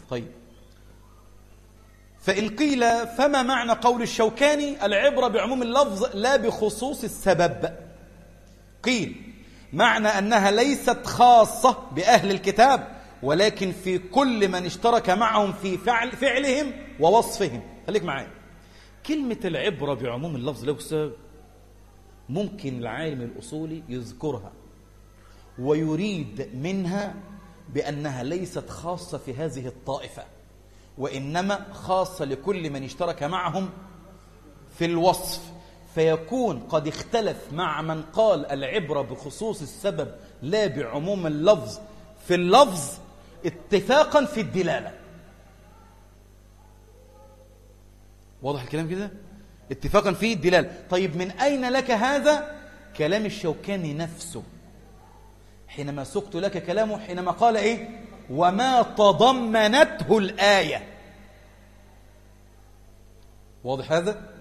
طيب، فإن قيل فما معنى قول الشوكاني العبرة بعموم اللفظ لا بخصوص السبب؟ قيل معنى أنها ليست خاصة بأهل الكتاب، ولكن في كل من اشترك معهم في فعلهم ووصفهم. خليك معايا، كلمة العبرة بعموم اللفظ لا بسبب ممكن العالم الأصولي يذكرها ويريد منها بأنها ليست خاصة في هذه الطائفة، وإنما خاصة لكل من اشترك معهم في الوصف، فيكون قد اختلف مع من قال العبرة بخصوص السبب لا بعموم اللفظ في اللفظ اتفاقا في الدلالة. واضح الكلام كده؟ اتفاقا في الدلالة. طيب من أين لك هذا؟ كلام الشوكاني نفسه حينما سقت لك كلامه حينما قال إيه؟ وما تضمنته الآية. واضح هذا؟